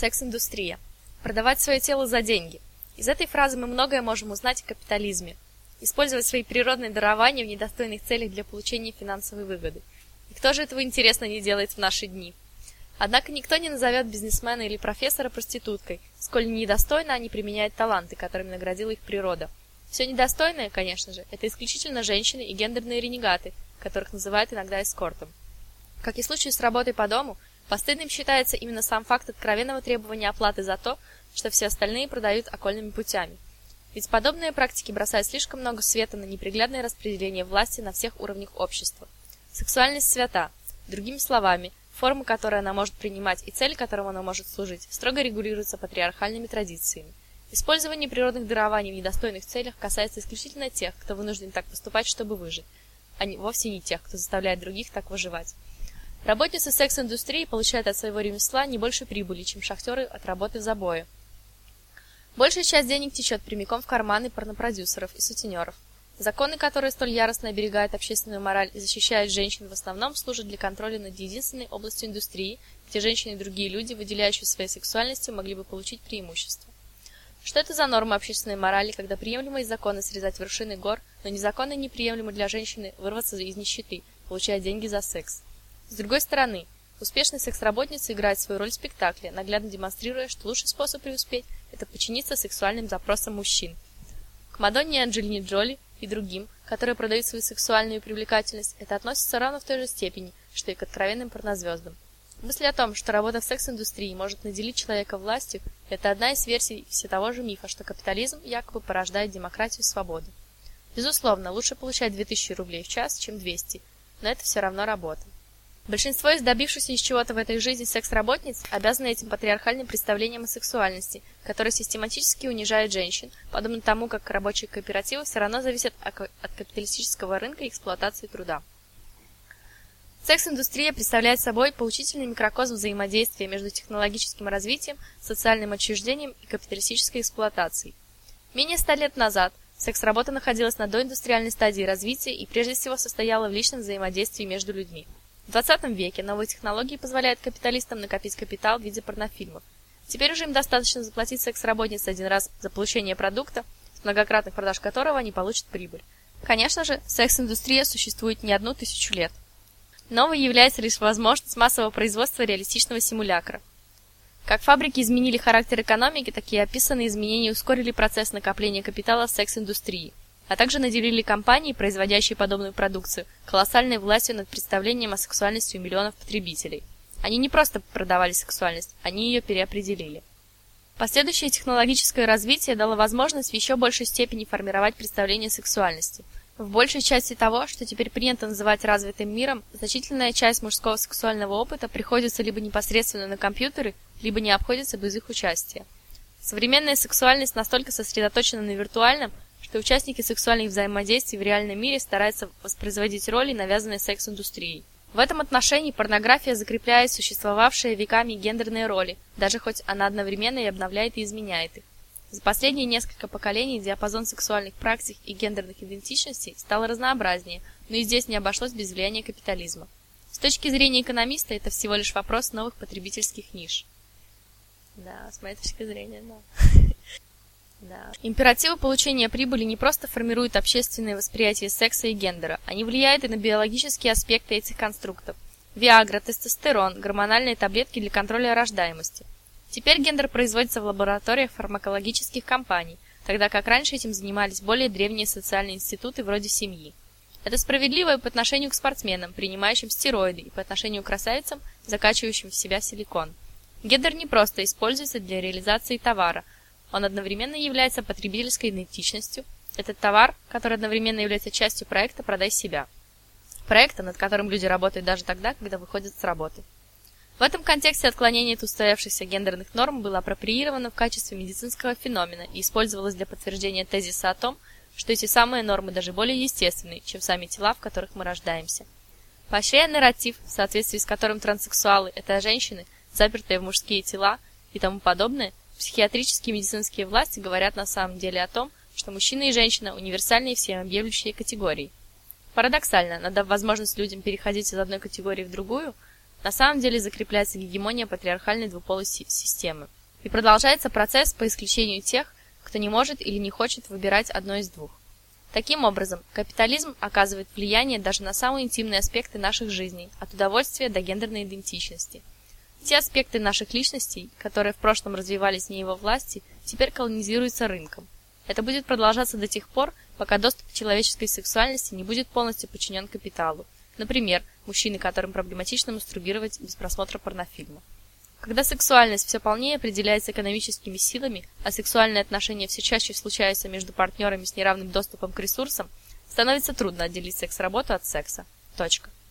Секс-индустрия. Продавать свое тело за деньги. Из этой фразы мы многое можем узнать о капитализме. Использовать свои природные дарования в недостойных целях для получения финансовой выгоды. И кто же этого, интересно, не делает в наши дни? Однако никто не назовет бизнесмена или профессора проституткой, сколь недостойно они применяют таланты, которыми наградила их природа. Все недостойное, конечно же, это исключительно женщины и гендерные ренегаты, которых называют иногда эскортом. Как и в случае с работой по дому, постыдным считается именно сам факт откровенного требования оплаты за то, что все остальные продают окольными путями. Ведь подобные практики бросают слишком много света на неприглядное распределение власти на всех уровнях общества. Сексуальность свята, другими словами, форма, которую она может принимать, и цель, которым она может служить, строго регулируется патриархальными традициями. Использование природных дарований в недостойных целях касается исключительно тех, кто вынужден так поступать, чтобы выжить, а вовсе не тех, кто заставляет других так выживать. Работницы секс-индустрии получают от своего ремесла не больше прибыли, чем шахтеры от работы в забое. Большая часть денег течет прямиком в карманы порнопродюсеров и сутенеров. Законы, которые столь яростно оберегают общественную мораль и защищают женщин, в основном служат для контроля над единственной областью индустрии, где женщины и другие люди, выделяющие своей сексуальностью, могли бы получить преимущество. Что это за норма общественной морали, когда приемлемо из закона срезать вершины гор, но незаконно неприемлемо для женщины вырваться из нищеты, получая деньги за секс? С другой стороны, успешные секс-работницы играют свою роль в спектакле, наглядно демонстрируя, что лучший способ преуспеть – это подчиниться сексуальным запросам мужчин. К Мадонне, Анджелине Джоли и другим, которые продают свою сексуальную привлекательность, это относится равно в той же степени, что и к откровенным порнозвездам. Мысль о том, что работа в секс-индустрии может наделить человека властью, это одна из версий все того же мифа, что капитализм якобы порождает демократию и свободу. Безусловно, лучше получать 2000 рублей в час, чем 200, но это все равно работа. Большинство из добившихся из чего-то в этой жизни секс-работниц обязаны этим патриархальным представлениям о сексуальности, которые систематически унижают женщин, подобно тому, как рабочие кооперативы все равно зависят от капиталистического рынка и эксплуатации труда. Секс-индустрия представляет собой поучительный микрокосм взаимодействия между технологическим развитием, социальным отчуждением и капиталистической эксплуатацией. Менее 100 лет назад секс-работа находилась на доиндустриальной стадии развития и прежде всего состояла в личном взаимодействии между людьми. В 20 веке новые технологии позволяют капиталистам накопить капитал в виде порнофильмов. Теперь уже им достаточно заплатить секс-работнице один раз за получение продукта, с многократных продаж которого они получат прибыль. Конечно же, секс-индустрия существует не 1000 лет. Новой является лишь возможность массового производства реалистичного симулякра. Как фабрики изменили характер экономики, так и описанные изменения ускорили процесс накопления капитала в секс-индустрии, а также наделили компании, производящие подобную продукцию, колоссальной властью над представлением о сексуальности у миллионов потребителей. Они не просто продавали сексуальность, они ее переопределили. Последующее технологическое развитие дало возможность в еще большей степени формировать представление о сексуальности. В большей части того, что теперь принято называть развитым миром, значительная часть мужского сексуального опыта приходится либо непосредственно на компьютеры, либо не обходится без их участия. Современная сексуальность настолько сосредоточена на виртуальном, что участники сексуальных взаимодействий в реальном мире стараются воспроизводить роли, навязанные секс-индустрией. В этом отношении порнография закрепляет существовавшие веками гендерные роли, даже хоть она одновременно и обновляет и изменяет их. За последние несколько поколений диапазон сексуальных практик и гендерных идентичностей стал разнообразнее, но и здесь не обошлось без влияния капитализма. С точки зрения экономиста, это всего лишь вопрос новых потребительских ниш. Да, с моей точки зрения, да. Императивы получения прибыли не просто формируют общественное восприятие секса и гендера, они влияют и на биологические аспекты этих конструктов. Виагра, тестостерон, гормональные таблетки для контроля рождаемости. Теперь гендер производится в лабораториях фармакологических компаний, тогда как раньше этим занимались более древние социальные институты вроде семьи. Это справедливо и по отношению к спортсменам, принимающим стероиды, и по отношению к красавицам, закачивающим в себя силикон. Гендер не просто используется для реализации товара, он одновременно является потребительской идентичностью. Это товар, который одновременно является частью проекта «Продай себя». Проекта, над которым люди работают даже тогда, когда выходят с работы. В этом контексте отклонение от устоявшихся гендерных норм было апроприировано в качестве медицинского феномена и использовалось для подтверждения тезиса о том, что эти самые нормы даже более естественны, чем сами тела, в которых мы рождаемся. Поощряя нарратив, в соответствии с которым транссексуалы – это женщины, запертые в мужские тела и тому подобное, психиатрические и медицинские власти говорят на самом деле о том, что мужчина и женщина – универсальные всеобъемлющие категории. Парадоксально, надав возможность людям переходить из одной категории в другую, На самом деле закрепляется гегемония патриархальной двуполой системы. И продолжается процесс по исключению тех, кто не может или не хочет выбирать одно из двух. Таким образом, капитализм оказывает влияние даже на самые интимные аспекты наших жизней, от удовольствия до гендерной идентичности. Те аспекты наших личностей, которые в прошлом развивались вне его власти, теперь колонизируются рынком. Это будет продолжаться до тех пор, пока доступ к человеческой сексуальности не будет полностью подчинен капиталу. Например, мужчины, которым проблематично мастурбировать без просмотра порнофильма. Когда сексуальность все полнее определяется экономическими силами, а сексуальные отношения все чаще случаются между партнерами с неравным доступом к ресурсам, становится трудно отделить секс-работу от секса. Точка.